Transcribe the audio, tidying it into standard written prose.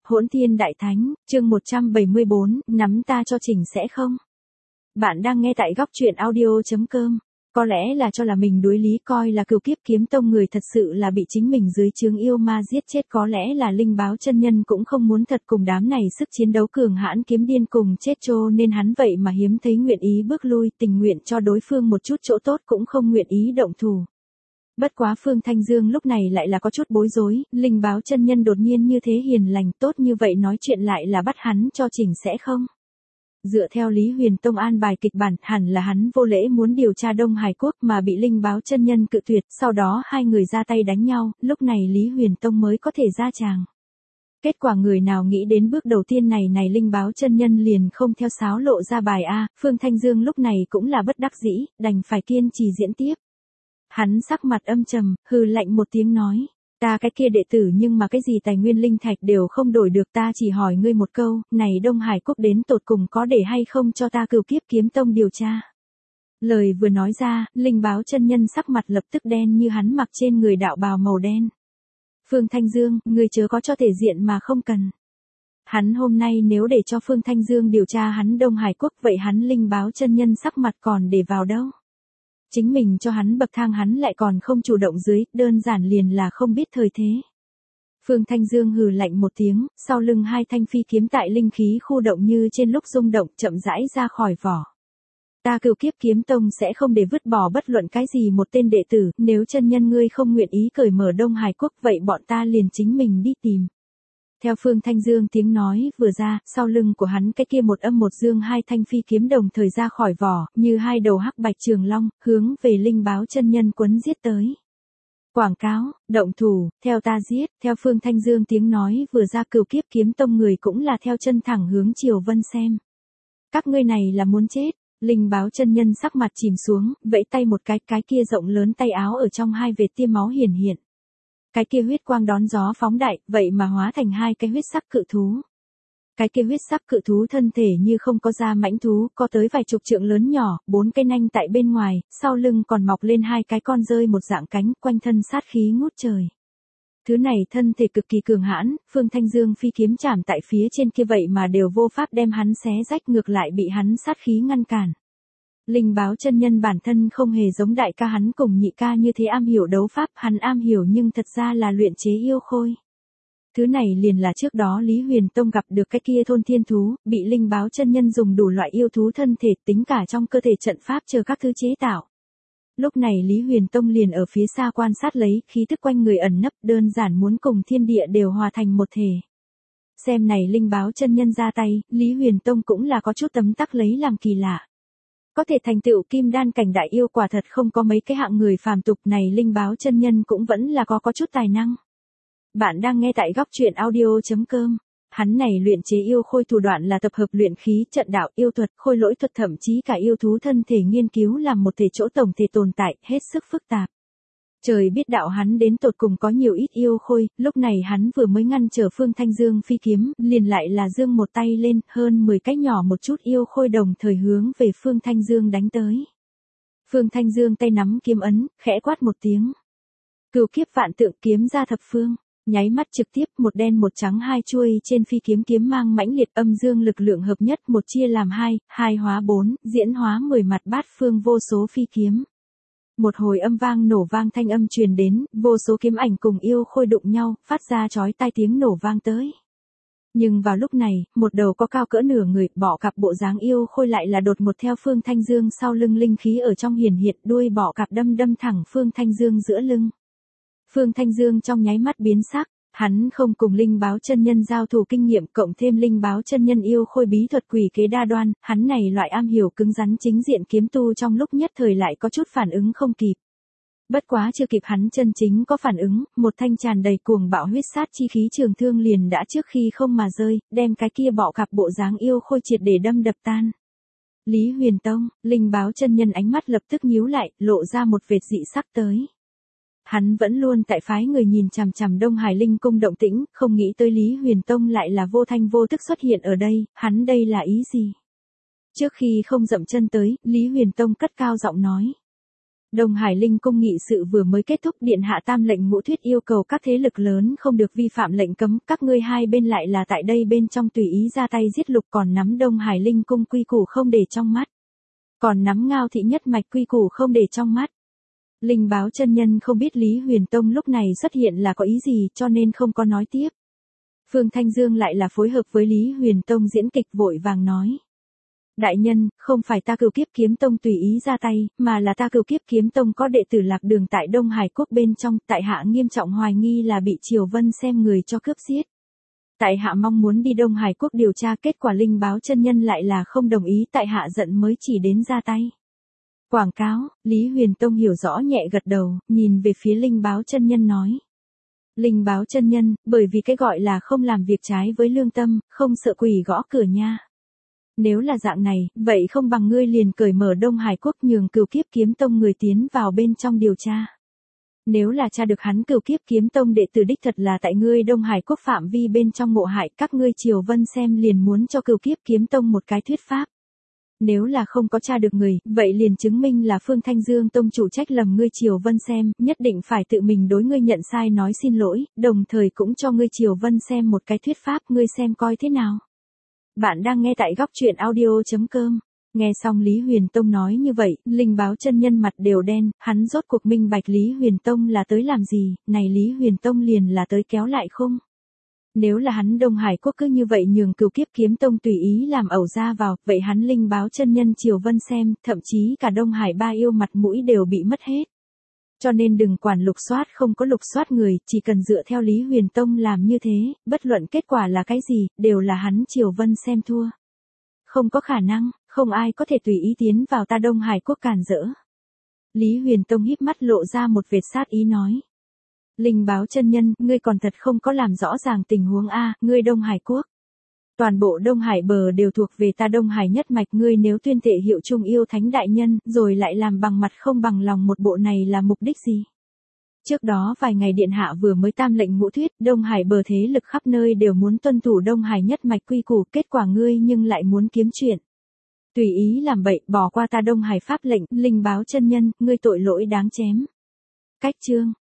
Hỗn Thiên Đại Thánh, chương 174, nắm ta cho chỉnh sẽ không? Bạn đang nghe tại góc truyện audio.com. Có lẽ là cho là mình đối lý coi là Cửu Kiếp Kiếm Tông người thật sự là bị chính mình dưới trướng yêu ma giết chết, có lẽ là Linh Báo chân nhân cũng không muốn thật cùng đám này sức chiến đấu cường hãn kiếm điên cùng chết cho nên hắn vậy mà hiếm thấy nguyện ý bước lui, tình nguyện cho đối phương một chút chỗ tốt cũng không nguyện ý động thủ. Bất quá Phương Thanh Dương lúc này lại là có chút bối rối, Linh Báo chân nhân đột nhiên như thế hiền lành tốt như vậy nói chuyện lại là bắt hắn cho chỉnh sẽ không? Dựa theo Lý Huyền Tông an bài kịch bản, hẳn là hắn vô lễ muốn điều tra Đông Hải Quốc mà bị Linh Báo chân nhân cự tuyệt, sau đó hai người ra tay đánh nhau, lúc này Lý Huyền Tông mới có thể ra tràng. Kết quả người nào nghĩ đến bước đầu tiên này Linh Báo chân nhân liền không theo sáo lộ ra bài A, Phương Thanh Dương lúc này cũng là bất đắc dĩ, đành phải kiên trì diễn tiếp. Hắn sắc mặt âm trầm, hừ lạnh một tiếng nói. Ta cái kia đệ tử nhưng mà cái gì tài nguyên linh thạch đều không đổi được, ta chỉ hỏi ngươi một câu, này Đông Hải Quốc đến tột cùng có để hay không cho ta Cửu Kiếp Kiếm Tông điều tra. Lời vừa nói ra, Linh Báo chân nhân sắc mặt lập tức đen như hắn mặc trên người đạo bào màu đen. Phương Thanh Dương, ngươi chớ có cho thể diện mà không cần. Hắn hôm nay nếu để cho Phương Thanh Dương điều tra hắn Đông Hải Quốc vậy hắn Linh Báo chân nhân sắc mặt còn để vào đâu. Chính mình cho hắn bậc thang hắn lại còn không chủ động dưới, đơn giản liền là không biết thời thế. Phương Thanh Dương hừ lạnh một tiếng, sau lưng hai thanh phi kiếm tại linh khí khu động như trên lúc rung động chậm rãi ra khỏi vỏ. Ta Cửu Kiếp Kiếm Tông sẽ không để vứt bỏ bất luận cái gì một tên đệ tử, nếu chân nhân ngươi không nguyện ý cởi mở Đông Hải Quốc vậy bọn ta liền chính mình đi tìm. Theo Phương Thanh Dương tiếng nói vừa ra, sau lưng của hắn cái kia một âm một dương hai thanh phi kiếm đồng thời ra khỏi vỏ, như hai đầu hắc bạch trường long, hướng về Linh Báo chân nhân quấn giết tới. Quảng cáo, động thủ, theo ta giết, theo Phương Thanh Dương tiếng nói vừa ra Cửu Kiếp Kiếm Tông người cũng là theo chân thẳng hướng Triều Vân xem. Các ngươi này là muốn chết, Linh Báo chân nhân sắc mặt chìm xuống, vẫy tay một cái kia rộng lớn tay áo ở trong hai vệt tia máu hiển hiện. Cái kia huyết quang đón gió phóng đại, vậy mà hóa thành hai cái huyết sắc cự thú. Cái kia huyết sắc cự thú thân thể như không có da mãnh thú, có tới vài chục trượng lớn nhỏ, bốn cái nanh tại bên ngoài, sau lưng còn mọc lên hai cái con rơi một dạng cánh, quanh thân sát khí ngút trời. Thứ này thân thể cực kỳ cường hãn, Phương Thanh Dương phi kiếm chạm tại phía trên kia vậy mà đều vô pháp đem hắn xé rách, ngược lại bị hắn sát khí ngăn cản. Linh Báo chân nhân bản thân không hề giống đại ca hắn cùng nhị ca như thế am hiểu đấu pháp, hắn am hiểu nhưng thật ra là luyện chế yêu khôi. Thứ này liền là trước đó Lý Huyền Tông gặp được cái kia thôn thiên thú, bị Linh Báo chân nhân dùng đủ loại yêu thú thân thể tính cả trong cơ thể trận pháp chờ các thứ chế tạo. Lúc này Lý Huyền Tông liền ở phía xa quan sát lấy, khí tức quanh người ẩn nấp, đơn giản muốn cùng thiên địa đều hòa thành một thể. Xem này Linh Báo chân nhân ra tay, Lý Huyền Tông cũng là có chút tấm tắc lấy làm kỳ lạ. Có thể thành tựu kim đan cảnh đại yêu quả thật không có mấy cái hạng người phàm tục này, Linh Báo chân nhân cũng vẫn là có chút tài năng. Bạn đang nghe tại góc truyện audio.com. Hắn này luyện chế yêu khôi thủ đoạn là tập hợp luyện khí, trận đạo, yêu thuật, khôi lỗi thuật thậm chí cả yêu thú thân thể nghiên cứu làm một thể chỗ tổng thể tồn tại, hết sức phức tạp. Trời biết đạo hắn đến tột cùng có nhiều ít yêu khôi, lúc này hắn vừa mới ngăn trở Phương Thanh Dương phi kiếm, liền lại là giương một tay lên, hơn 10 cái nhỏ một chút yêu khôi đồng thời hướng về Phương Thanh Dương đánh tới. Phương Thanh Dương tay nắm kiếm ấn, khẽ quát một tiếng. Cửu kiếp vạn tượng kiếm ra thập phương, nháy mắt trực tiếp một đen một trắng hai chuôi trên phi kiếm kiếm mang mãnh liệt âm dương lực lượng hợp nhất một chia làm hai, hai hóa bốn, diễn hóa 10 mặt bát phương vô số phi kiếm. Một hồi âm vang nổ vang thanh âm truyền đến, vô số kiếm ảnh cùng yêu khôi đụng nhau, phát ra chói tai tiếng nổ vang tới. Nhưng vào lúc này, một đầu có cao cỡ nửa người, bọ cạp bộ dáng yêu khôi lại là đột một theo Phương Thanh Dương sau lưng linh khí ở trong hiển hiện, đuôi bọ cạp đâm thẳng Phương Thanh Dương giữa lưng. Phương Thanh Dương trong nháy mắt biến sắc, hắn không cùng Linh Báo chân nhân giao thủ kinh nghiệm cộng thêm Linh Báo chân nhân yêu khôi bí thuật quỷ kế đa đoan, hắn này loại am hiểu cứng rắn chính diện kiếm tu trong lúc nhất thời lại có chút phản ứng không kịp. Bất quá chưa kịp hắn chân chính có phản ứng, một thanh tràn đầy cuồng bạo huyết sát chi khí trường thương liền đã trước khi không mà rơi, đem cái kia bọ cạp bộ dáng yêu khôi triệt để đâm đập tan. Lý Huyền Tông, Linh Báo chân nhân ánh mắt lập tức nhíu lại, lộ ra một vệt dị sắc tới. Hắn vẫn luôn tại phái người nhìn chằm chằm Đông Hải Linh cung động tĩnh, không nghĩ tới Lý Huyền Tông lại là vô thanh vô tức xuất hiện ở đây, hắn đây là ý gì? Trước khi không dậm chân tới, Lý Huyền Tông cất cao giọng nói. Đông Hải Linh Cung nghị sự vừa mới kết thúc, điện hạ tam lệnh ngũ thuyết yêu cầu các thế lực lớn không được vi phạm lệnh cấm, các ngươi hai bên lại là tại đây bên trong tùy ý ra tay giết lục, còn nắm Đông Hải Linh Cung quy củ không để trong mắt. Còn nắm Ngao thị nhất mạch quy củ không để trong mắt. Linh Báo chân nhân không biết Lý Huyền Tông lúc này xuất hiện là có ý gì, cho nên không có nói tiếp. Phương Thanh Dương lại là phối hợp với Lý Huyền Tông diễn kịch, vội vàng nói. Đại nhân, không phải ta Cửu Kiếp Kiếm Tông tùy ý ra tay, mà là ta Cửu Kiếp Kiếm Tông có đệ tử lạc đường tại Đông Hải Quốc bên trong, tại hạ nghiêm trọng hoài nghi là bị Triều Vân xem người cho cướp giết. Tại hạ mong muốn đi Đông Hải Quốc điều tra, kết quả Linh Báo chân nhân lại là không đồng ý, tại hạ giận mới chỉ đến ra tay. Quảng cáo, Lý Huyền Tông hiểu rõ nhẹ gật đầu, nhìn về phía Linh Báo chân nhân nói. Linh Báo chân nhân, bởi vì cái gọi là không làm việc trái với lương tâm, không sợ quỷ gõ cửa nha. Nếu là dạng này, vậy không bằng ngươi liền cởi mở Đông Hải Quốc, nhường Cửu Kiếp Kiếm Tông người tiến vào bên trong điều tra. Nếu là tra được hắn Cửu Kiếp Kiếm Tông đệ tử đích thật là tại ngươi Đông Hải Quốc phạm vi bên trong ngộ hại, các ngươi Triều Vân xem liền muốn cho Cửu Kiếp Kiếm Tông một cái thuyết pháp. Nếu là không có tra được người, vậy liền chứng minh là Phương Thanh Dương tông chủ trách lầm ngươi Triều Vân xem, nhất định phải tự mình đối ngươi nhận sai nói xin lỗi, đồng thời cũng cho ngươi Triều Vân xem một cái thuyết pháp, ngươi xem coi thế nào. Bạn đang nghe tại góc truyện audio.com. Nghe xong Lý Huyền Tông nói như vậy, Linh Báo chân nhân mặt đều đen, hắn rốt cuộc minh bạch Lý Huyền Tông là tới làm gì, này Lý Huyền Tông liền là tới kéo lại khung. Nếu là hắn Đông Hải Quốc cứ như vậy nhường Cửu Kiếp Kiếm Tông tùy ý làm ẩu ra vào, vậy hắn Linh Báo chân nhân Triều Vân xem, thậm chí cả Đông Hải ba yêu mặt mũi đều bị mất hết. Cho nên đừng quản lục soát không có lục soát người, chỉ cần dựa theo Lý Huyền Tông làm như thế, bất luận kết quả là cái gì, đều là hắn Triều Vân xem thua. Không có khả năng, không ai có thể tùy ý tiến vào ta Đông Hải Quốc cản rỡ. Lý Huyền Tông híp mắt lộ ra một vệt sát ý nói. Linh Báo chân nhân, ngươi còn thật không có làm rõ ràng tình huống a, ngươi Đông Hải Quốc. Toàn bộ Đông Hải bờ đều thuộc về ta Đông Hải nhất mạch, ngươi nếu tuyên thệ hiệu Trung Yêu Thánh đại nhân, rồi lại làm bằng mặt không bằng lòng, một bộ này là mục đích gì? Trước đó vài ngày điện hạ vừa mới tam lệnh ngũ thuyết, Đông Hải bờ thế lực khắp nơi đều muốn tuân thủ Đông Hải nhất mạch quy củ, kết quả ngươi nhưng lại muốn kiếm chuyện. Tùy ý làm bậy, bỏ qua ta Đông Hải pháp lệnh, Linh Báo chân nhân, ngươi tội lỗi đáng chém. Cách chương